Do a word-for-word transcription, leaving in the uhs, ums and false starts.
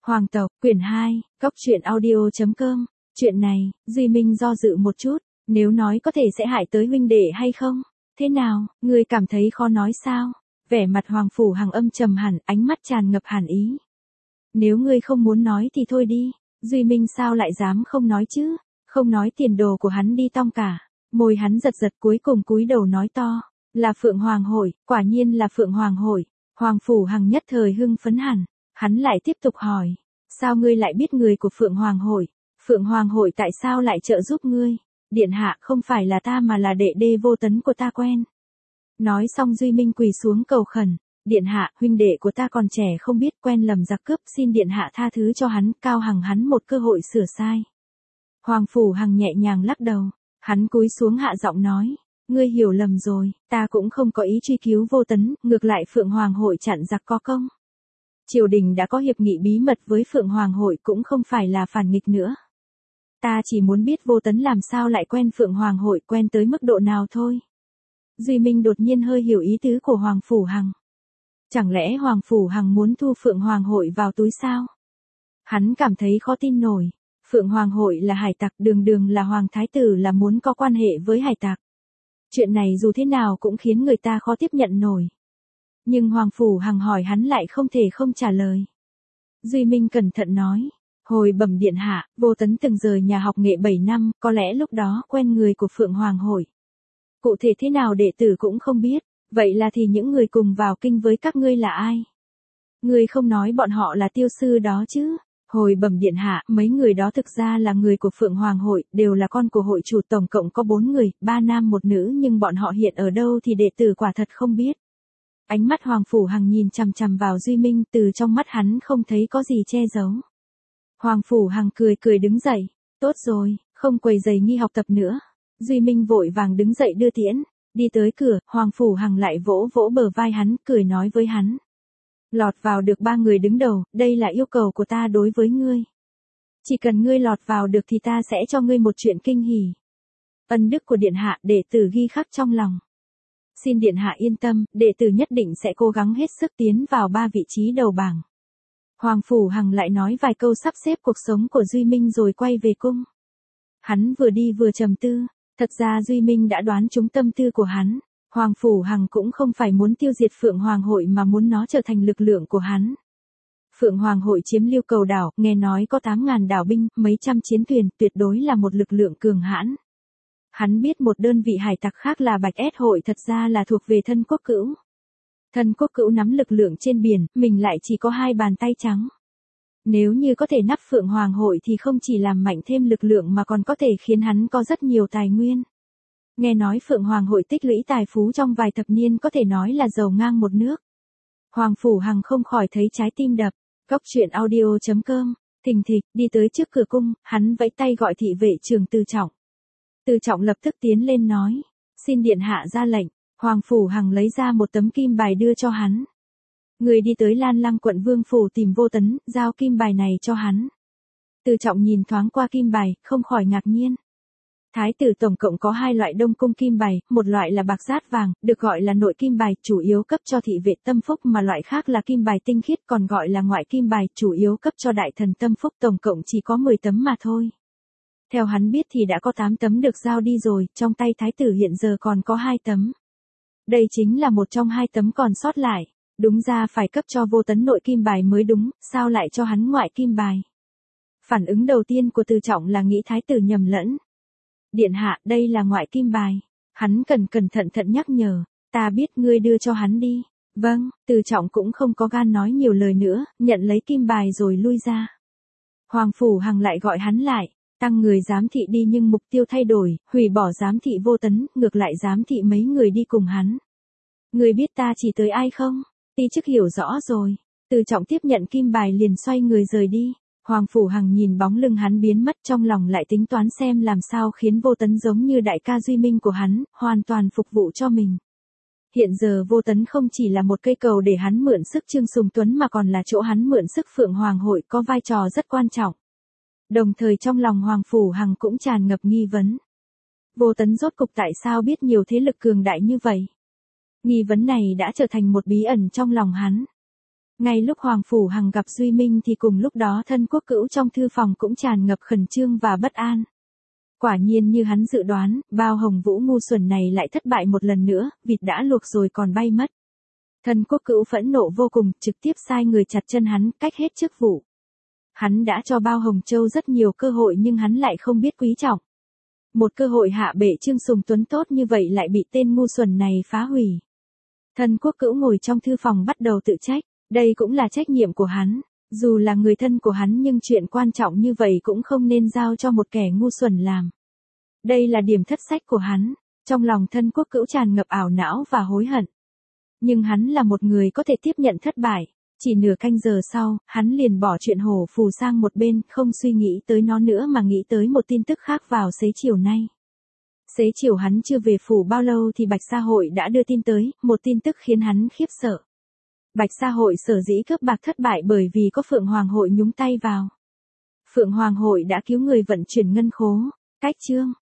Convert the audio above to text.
Hoàng tộc, quyển hai, cốc truyện audio chấm com. Chuyện này, Duy Minh do dự một chút, nếu nói có thể sẽ hại tới huynh đệ hay không? Thế nào, ngươi cảm thấy khó nói sao? Vẻ mặt Hoàng Phủ Hằng âm trầm hẳn, ánh mắt tràn ngập hàn ý. Nếu ngươi không muốn nói thì thôi đi, Duy Minh sao lại dám không nói chứ? Không nói tiền đồ của hắn đi tong cả. Môi hắn giật giật cuối cùng cúi đầu nói to, là Phượng Hoàng hội, quả nhiên là Phượng Hoàng hội. Hoàng Phủ Hằng nhất thời hưng phấn hẳn. Hắn lại tiếp tục hỏi, sao ngươi lại biết người của Phượng Hoàng hội? Phượng Hoàng hội tại sao lại trợ giúp ngươi? Điện hạ, không phải là ta mà là đệ đê Vô Tấn của ta quen. Nói xong Duy Minh quỳ xuống cầu khẩn, điện hạ, huynh đệ của ta còn trẻ không biết quen lầm giặc cướp, xin điện hạ tha thứ cho hắn, cao hằng hắn một cơ hội sửa sai. Hoàng Phủ Hằng nhẹ nhàng lắc đầu, hắn cúi xuống hạ giọng nói, ngươi hiểu lầm rồi, ta cũng không có ý truy cứu Vô Tấn, ngược lại Phượng Hoàng hội chặn giặc có công. Triều đình đã có hiệp nghị bí mật với Phượng Hoàng hội, cũng không phải là phản nghịch nữa. Ta chỉ muốn biết Vô Tấn làm sao lại quen Phượng Hoàng hội, quen tới mức độ nào thôi. Duy Minh đột nhiên hơi hiểu ý tứ của Hoàng Phủ Hằng. Chẳng lẽ Hoàng Phủ Hằng muốn thu Phượng Hoàng hội vào túi sao? Hắn cảm thấy khó tin nổi. Phượng Hoàng hội là hải tặc, đường đường là Hoàng Thái Tử là muốn có quan hệ với hải tặc. Chuyện này dù thế nào cũng khiến người ta khó tiếp nhận nổi. Nhưng Hoàng Phủ Hằng hỏi hắn lại không thể không trả lời. Duy Minh cẩn thận nói, hồi bẩm điện hạ, Vô Tấn từng rời nhà học nghệ bảy năm, có lẽ lúc đó quen người của Phượng Hoàng hội. Cụ thể thế nào đệ tử cũng không biết, vậy là thì những người cùng vào kinh với các ngươi là ai? Ngươi không nói bọn họ là tiêu sư đó chứ? Hồi bẩm điện hạ, mấy người đó thực ra là người của Phượng Hoàng hội, đều là con của hội chủ, tổng cộng có bốn người, ba nam một nữ, nhưng bọn họ hiện ở đâu thì đệ tử quả thật không biết. Ánh mắt Hoàng Phủ Hằng nhìn chằm chằm vào Duy Minh, từ trong mắt hắn không thấy có gì che giấu. Hoàng Phủ Hằng cười cười đứng dậy, tốt rồi, không quấy rầy nghi học tập nữa. Duy Minh vội vàng đứng dậy đưa tiễn, đi tới cửa, Hoàng Phủ Hằng lại vỗ vỗ bờ vai hắn, cười nói với hắn. Lọt vào được ba người đứng đầu, đây là yêu cầu của ta đối với ngươi. Chỉ cần ngươi lọt vào được thì ta sẽ cho ngươi một chuyện kinh hỉ. Ân đức của điện hạ, đệ tử ghi khắc trong lòng. Xin điện hạ yên tâm, đệ tử nhất định sẽ cố gắng hết sức tiến vào ba vị trí đầu bảng. Hoàng Phủ Hằng lại nói vài câu sắp xếp cuộc sống của Duy Minh rồi quay về cung. Hắn vừa đi vừa trầm tư, thật ra Duy Minh đã đoán trúng tâm tư của hắn. Hoàng Phủ Hằng cũng không phải muốn tiêu diệt Phượng Hoàng hội mà muốn nó trở thành lực lượng của hắn. Phượng Hoàng hội chiếm Liêu Cầu đảo, nghe nói có tám ngàn đảo binh, mấy trăm chiến thuyền, tuyệt đối là một lực lượng cường hãn. Hắn biết một đơn vị hải tặc khác là Bạch Ét hội thật ra là thuộc về Thân Quốc Cữu. Thân Quốc Cữu nắm lực lượng trên biển, mình lại chỉ có hai bàn tay trắng. Nếu như có thể nắp Phượng Hoàng hội thì không chỉ làm mạnh thêm lực lượng mà còn có thể khiến hắn có rất nhiều tài nguyên. Nghe nói Phượng Hoàng hội tích lũy tài phú trong vài thập niên có thể nói là giàu ngang một nước. Hoàng Phủ Hằng không khỏi thấy trái tim đập. Cốc truyện audio chấm com. Thình thịch, đi tới trước cửa cung, hắn vẫy tay gọi thị vệ trưởng Từ Trọng. Từ Trọng lập tức tiến lên nói, xin điện hạ ra lệnh. Hoàng Phủ Hằng lấy ra một tấm kim bài đưa cho hắn. Người đi tới Lan Lăng quận Vương phủ tìm Vô Tấn, giao kim bài này cho hắn. Từ Trọng nhìn thoáng qua kim bài, không khỏi ngạc nhiên. Thái tử tổng cộng có hai loại đông cung kim bài, một loại là bạc dát vàng, được gọi là nội kim bài, chủ yếu cấp cho thị vệ tâm phúc, mà loại khác là kim bài tinh khiết, còn gọi là ngoại kim bài, chủ yếu cấp cho đại thần tâm phúc, tổng cộng chỉ có mười tấm mà thôi. Theo hắn biết thì đã có tám tấm được giao đi rồi, trong tay thái tử hiện giờ còn có hai tấm. Đây chính là một trong hai tấm còn sót lại, đúng ra phải cấp cho Vô Tấn nội kim bài mới đúng, sao lại cho hắn ngoại kim bài? Phản ứng đầu tiên của Từ Trọng là nghĩ thái tử nhầm lẫn. Điện hạ, đây là ngoại kim bài. Hắn cần cẩn thận thận nhắc nhở, ta biết ngươi đưa cho hắn đi. Vâng, Từ Trọng cũng không có gan nói nhiều lời nữa, nhận lấy kim bài rồi lui ra. Hoàng Phủ Hằng lại gọi hắn lại, tăng người giám thị đi nhưng mục tiêu thay đổi, hủy bỏ giám thị Vô Tấn, ngược lại giám thị mấy người đi cùng hắn. Ngươi biết ta chỉ tới ai không? Ti chức hiểu rõ rồi. Từ Trọng tiếp nhận kim bài liền xoay người rời đi. Hoàng Phủ Hằng nhìn bóng lưng hắn biến mất, trong lòng lại tính toán xem làm sao khiến Vô Tấn giống như đại ca Duy Minh của hắn, hoàn toàn phục vụ cho mình. Hiện giờ Vô Tấn không chỉ là một cây cầu để hắn mượn sức Trương Sùng Tuấn mà còn là chỗ hắn mượn sức Phượng Hoàng hội, có vai trò rất quan trọng. Đồng thời trong lòng Hoàng Phủ Hằng cũng tràn ngập nghi vấn. Vô Tấn rốt cục tại sao biết nhiều thế lực cường đại như vậy? Nghi vấn này đã trở thành một bí ẩn trong lòng hắn. Ngay lúc Hoàng Phủ Hằng gặp Duy Minh thì cùng lúc đó Thân Quốc Cữu trong thư phòng cũng tràn ngập khẩn trương và bất an. Quả nhiên như hắn dự đoán, Bao Hồng Vũ ngu xuẩn này lại thất bại một lần nữa, vịt đã luộc rồi còn bay mất. Thân Quốc Cữu phẫn nộ vô cùng, trực tiếp sai người chặt chân hắn, cách hết chức vụ. Hắn đã cho Bao Hồng Châu rất nhiều cơ hội nhưng hắn lại không biết quý trọng. Một cơ hội hạ bệ Trương Sùng Tuấn tốt như vậy lại bị tên ngu xuẩn này phá hủy. Thân Quốc Cữu ngồi trong thư phòng bắt đầu tự trách, đây cũng là trách nhiệm của hắn. Dù là người thân của hắn nhưng chuyện quan trọng như vậy cũng không nên giao cho một kẻ ngu xuẩn làm. Đây là điểm thất sách của hắn. Trong lòng Thân Quốc Cữu tràn ngập ảo não và hối hận. Nhưng hắn là một người có thể tiếp nhận thất bại. Chỉ nửa canh giờ sau, hắn liền bỏ chuyện hổ phù sang một bên, không suy nghĩ tới nó nữa mà nghĩ tới một tin tức khác vào xế chiều nay. Xế chiều hắn chưa về phủ bao lâu thì Bạch Sa Hội đã đưa tin tới, một tin tức khiến hắn khiếp sợ. Bạch Sa Hội sở dĩ cướp bạc thất bại bởi vì có Phượng Hoàng Hội nhúng tay vào. Phượng Hoàng Hội đã cứu người vận chuyển ngân khố. Cách chương